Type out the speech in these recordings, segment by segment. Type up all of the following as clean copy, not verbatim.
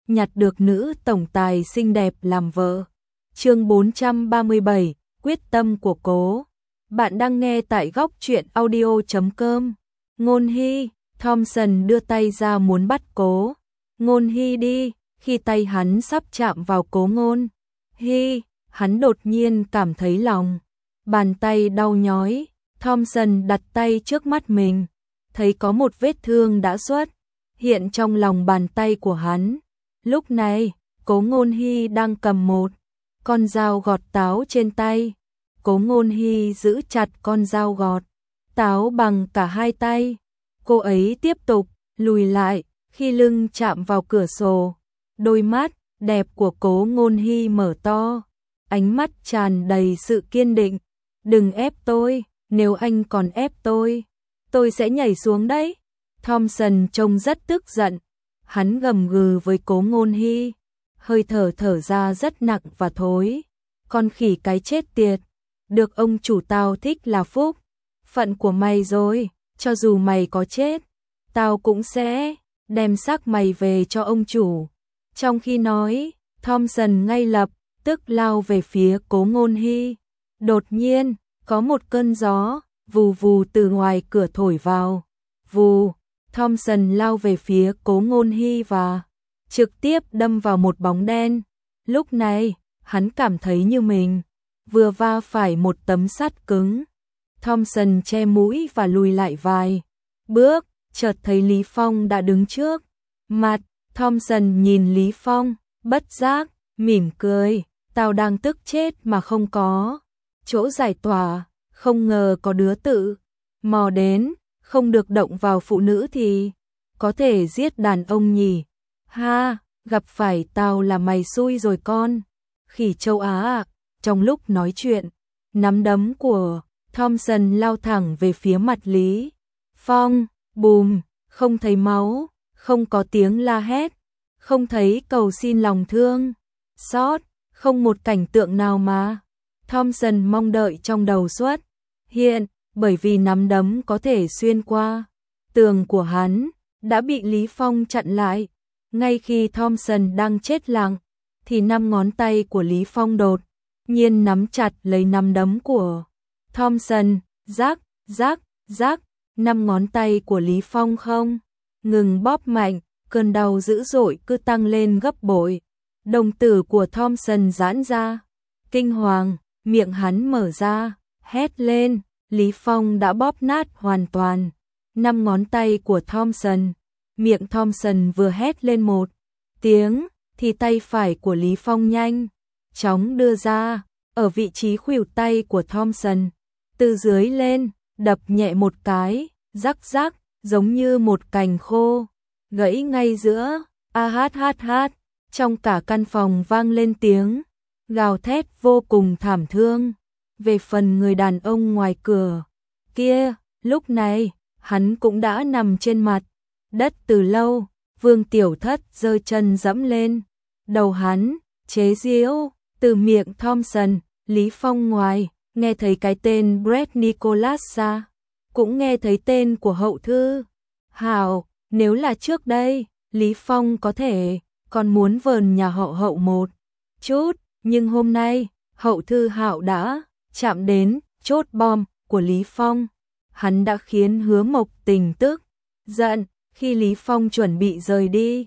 nhặt được nữ tổng tài xinh đẹp làm vợ. Chương 437, quyết tâm của Cố. Bạn đang nghe tại góc truyện audio.com. Ngôn Hy, Thompson đưa tay ra muốn bắt Cố Ngôn Hy đi, khi tay hắn sắp chạm vào Cố Ngôn Hy, hắn đột nhiên cảm thấy lòng bàn tay đau nhói. Thompson đặt tay trước mắt mình, thấy có một vết thương đã xuất hiện trong lòng bàn tay của hắn. Lúc này, Cố Ngôn Hy đang cầm một con dao gọt táo trên tay. Cố Ngôn Hy giữ chặt con dao gọt táo bằng cả hai tay. Cô ấy tiếp tục lùi lại, khi lưng chạm vào cửa sổ. Đôi mắt đẹp của Cố Ngôn Hy mở to, ánh mắt tràn đầy sự kiên định. Đừng ép tôi, nếu anh còn ép tôi sẽ nhảy xuống đấy. Thompson trông rất tức giận. Hắn gầm gừ với Cố Ngôn Hy, hơi thở thở ra rất nặng và thối. Con khỉ cái chết tiệt, được ông chủ tao thích là phúc phận của mày rồi, cho dù mày có chết, tao cũng sẽ đem xác mày về cho ông chủ. Trong khi nói, Thompson ngay lập tức lao về phía Cố Ngôn Hy. Đột nhiên, có một cơn gió vù vù từ ngoài cửa thổi vào. Vù, Thompson lao về phía Cố Ngôn Hy và trực tiếp đâm vào một bóng đen. Lúc này, hắn cảm thấy như mình vừa va phải một tấm sắt cứng. Thompson che mũi và lùi lại vài bước, chợt thấy Lý Phong đã đứng trước mặt. Thompson nhìn Lý Phong, bất giác mỉm cười, tao đang tức chết mà không có chỗ giải tỏa, không ngờ có đứa tự mò đến, không được động vào phụ nữ thì có thể giết đàn ông nhỉ. Ha, gặp phải tao là mày xui rồi con khỉ châu Á ạ. Trong lúc nói chuyện, nắm đấm của Thompson lao thẳng về phía mặt Lý Phong. Bùm, không thấy máu, không có tiếng la hét, không thấy cầu xin lòng thương xót, không một cảnh tượng nào mà Thompson mong đợi trong đầu xuất hiện, bởi vì nắm đấm có thể xuyên qua tường của hắn đã bị Lý Phong chặn lại. Ngay khi Thompson đang chết lặng, thì 5 ngón tay của Lý Phong đột nhiên nắm chặt lấy nắm đấm của Thompson. Rắc, rắc, rắc, 5 ngón tay của Lý Phong không ngừng bóp mạnh, cơn đau dữ dội cứ tăng lên gấp bội. Đồng tử của Thompson giãn ra, kinh hoàng, miệng hắn mở ra, hét lên. Lý Phong đã bóp nát hoàn toàn 5 ngón tay của Thompson. Miệng Thompson vừa hét lên một tiếng, thì tay phải của Lý Phong nhanh chóng đưa ra, ở vị trí khuỷu tay của Thompson, từ dưới lên, đập nhẹ một cái, rắc rắc, giống như một cành khô gãy ngay giữa. A hát hát hát, trong cả căn phòng vang lên tiếng gào thét vô cùng thảm thương. Về phần người đàn ông ngoài cửa kia, lúc này hắn cũng đã nằm trên mặt đất từ lâu. Vương Tiểu Thất giơ chân dẫm lên đầu hắn, chế giễu. Từ miệng Thompson, Lý Phong ngoài nghe thấy cái tên Brett Nicholas ra, cũng nghe thấy tên của Hậu Thư Hạo. Nếu là trước đây, Lý Phong có thể còn muốn vờn nhà họ Hậu một chút, nhưng hôm nay Hậu Thư Hạo đã chạm đến chốt bom của Lý Phong. Hắn đã khiến Hứa Mộc Tình tức giận. Khi Lý Phong chuẩn bị rời đi,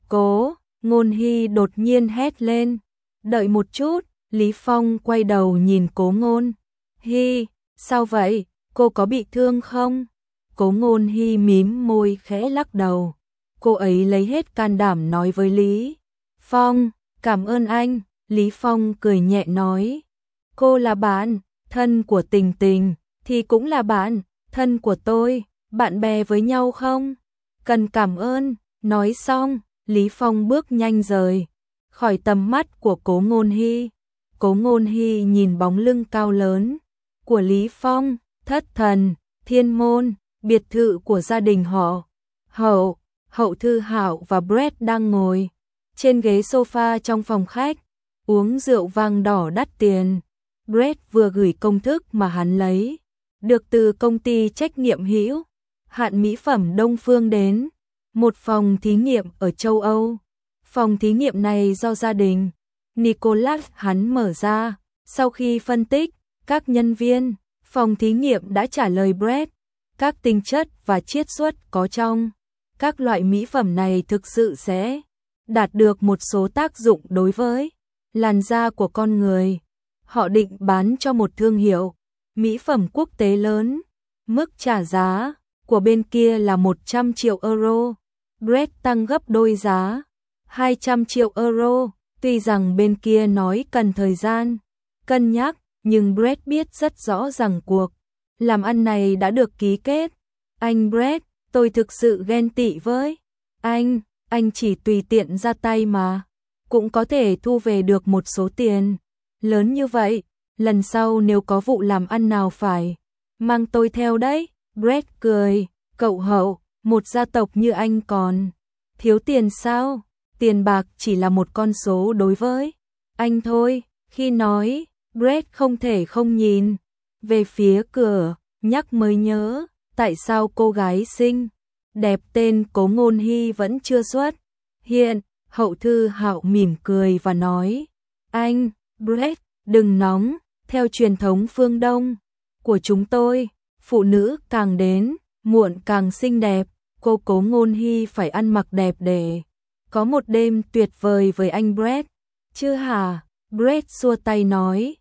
Cố Ngôn Hy đột nhiên hét lên. Đợi một chút. Lý Phong quay đầu nhìn Cố Ngôn Hy, sao vậy, cô có bị thương không? Cố Ngôn Hy mím môi khẽ lắc đầu. Cô ấy lấy hết can đảm nói với Lý Phong, cảm ơn anh. Lý Phong cười nhẹ nói, cô là bạn thân của Tình Tình, thì cũng là bạn thân của tôi, bạn bè với nhau không cần cảm ơn. Nói xong, Lý Phong bước nhanh rời khỏi tầm mắt của Cố Ngôn Hy. Cố Ngôn Hy nhìn bóng lưng cao lớn của Lý Phong. Thất Thần Thiên Môn, biệt thự của gia đình họ Hậu. Hậu Thư Hạo và Brett đang ngồi trên ghế sofa trong phòng khách, uống rượu vang đỏ đắt tiền. Brett vừa gửi công thức mà hắn lấy được từ công ty trách nhiệm hữu hạn mỹ phẩm Đông Phương đến một phòng thí nghiệm ở châu Âu. Phòng thí nghiệm này do gia đình Nicholas hắn mở ra. Sau khi phân tích, các nhân viên phòng thí nghiệm đã trả lời Brett, các tinh chất và chiết xuất có trong các loại mỹ phẩm này thực sự sẽ đạt được một số tác dụng đối với làn da của con người. Họ định bán cho một thương hiệu mỹ phẩm quốc tế lớn. Mức trả giá của bên kia là 100 triệu euro. Brett tăng gấp đôi giá, 200 triệu euro. Tuy rằng bên kia nói cần thời gian cân nhắc, nhưng Brett biết rất rõ rằng cuộc làm ăn này đã được ký kết. Anh Brett, tôi thực sự ghen tị với anh chỉ tùy tiện ra tay mà cũng có thể thu về được một số tiền lớn như vậy. Lần sau nếu có vụ làm ăn nào phải mang tôi theo đấy. Brett cười, cậu Hậu, một gia tộc như anh còn thiếu tiền sao? Tiền bạc chỉ là một con số đối với anh thôi. Khi nói, Brett không thể không nhìn về phía cửa, nhắc mới nhớ, tại sao cô gái xinh đẹp tên Cố Ngôn Hy vẫn chưa xuất hiện. Hậu Thư Hạo mỉm cười và nói, anh, Brett, đừng nóng, theo truyền thống phương Đông của chúng tôi, phụ nữ càng đến muộn càng xinh đẹp. Cô Cố Ngôn Hy phải ăn mặc đẹp để có một đêm tuyệt vời với anh Brett. Chứ hả? Brett xua tay nói,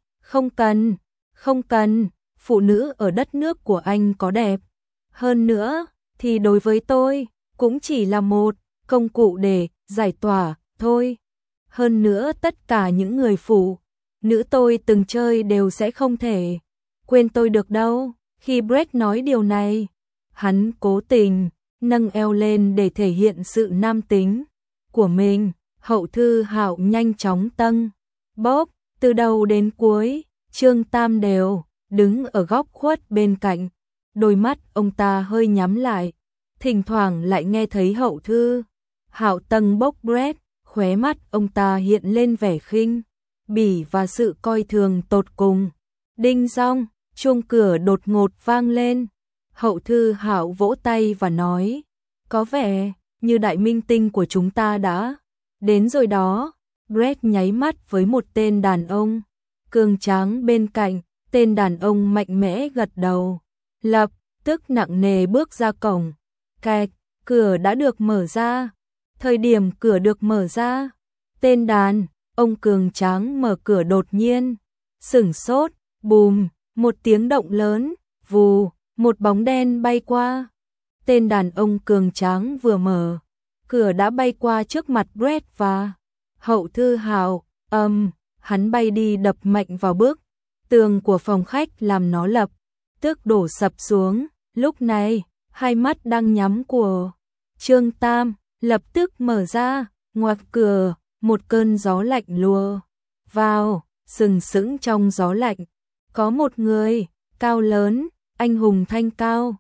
không cần, phụ nữ ở đất nước của anh có đẹp hơn nữa thì đối với tôi cũng chỉ là một công cụ để giải tỏa thôi. Hơn nữa tất cả những người phụ nữ tôi từng chơi đều sẽ không thể quên tôi được đâu. Khi Brett nói điều này, hắn cố tình nâng eo lên để thể hiện sự nam tính của mình. Hậu Thư Hạo nhanh chóng tăng bốc từ đầu đến cuối. Trương Tam đều đứng ở góc khuất bên cạnh, đôi mắt ông ta hơi nhắm lại, thỉnh thoảng lại nghe thấy Hậu Thư Hạo tâng bốc Brett. Khóe mắt ông ta hiện lên vẻ khinh bỉ và sự coi thường tột cùng. Đinh dong, chuông cửa đột ngột vang lên. Hậu Thư Hạo vỗ tay và nói, có vẻ như đại minh tinh của chúng ta đã đến rồi đó. Brett nháy mắt với một tên đàn ông cường tráng bên cạnh. Tên đàn ông mạnh mẽ gật đầu, lập tức nặng nề bước ra cổng. Cạch, cửa đã được mở ra. Thời điểm cửa được mở ra, tên đàn ông cường tráng mở cửa đột nhiên sửng sốt. Bùm, một tiếng động lớn, vù, một bóng đen bay qua. Tên đàn ông cường tráng vừa mở cửa đã bay qua trước mặt Brett và Hậu Thư Hạo. Hắn bay đi đập mạnh vào bức tường của phòng khách làm nó lập tức đổ sập xuống. Lúc này, hai mắt đang nhắm của Trương Tam lập tức mở ra. Ngoài cửa, một cơn gió lạnh lùa vào. Sừng sững trong gió lạnh có một người cao lớn, anh hùng thanh cao,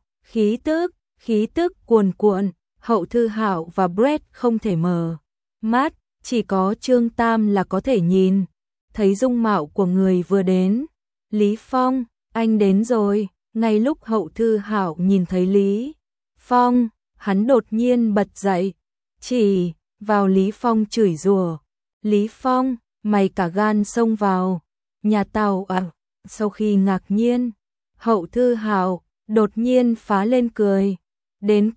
khí tức cuồn cuộn. Hậu Thư Hạo và Brett không thể mở mắt, chỉ có Trương Tam là có thể nhìn thấy dung mạo của người vừa đến. Lý Phong, anh đến rồi. Ngay lúc Hậu Thư Hạo nhìn thấy Lý Phong, hắn đột nhiên bật dậy, chỉ vào Lý Phong chửi rủa. Lý Phong, mày cả gan xông vào nhà tao à? Sau khi ngạc nhiên, Hậu Thư Hạo đột nhiên phá lên cười. Đến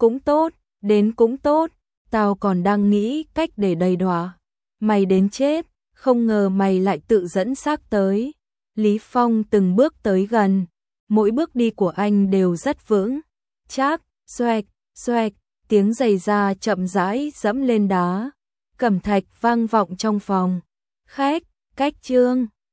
cũng tốt, tao còn đang nghĩ cách để đầy đọa mày đến chết, không ngờ mày lại tự dẫn xác tới. Lý Phong từng bước tới gần, mỗi bước đi của anh đều rất vững chắc. Xoẹt, xoẹt, tiếng giày da chậm rãi dẫm lên đá cẩm thạch vang vọng trong phòng khách. Cách Trương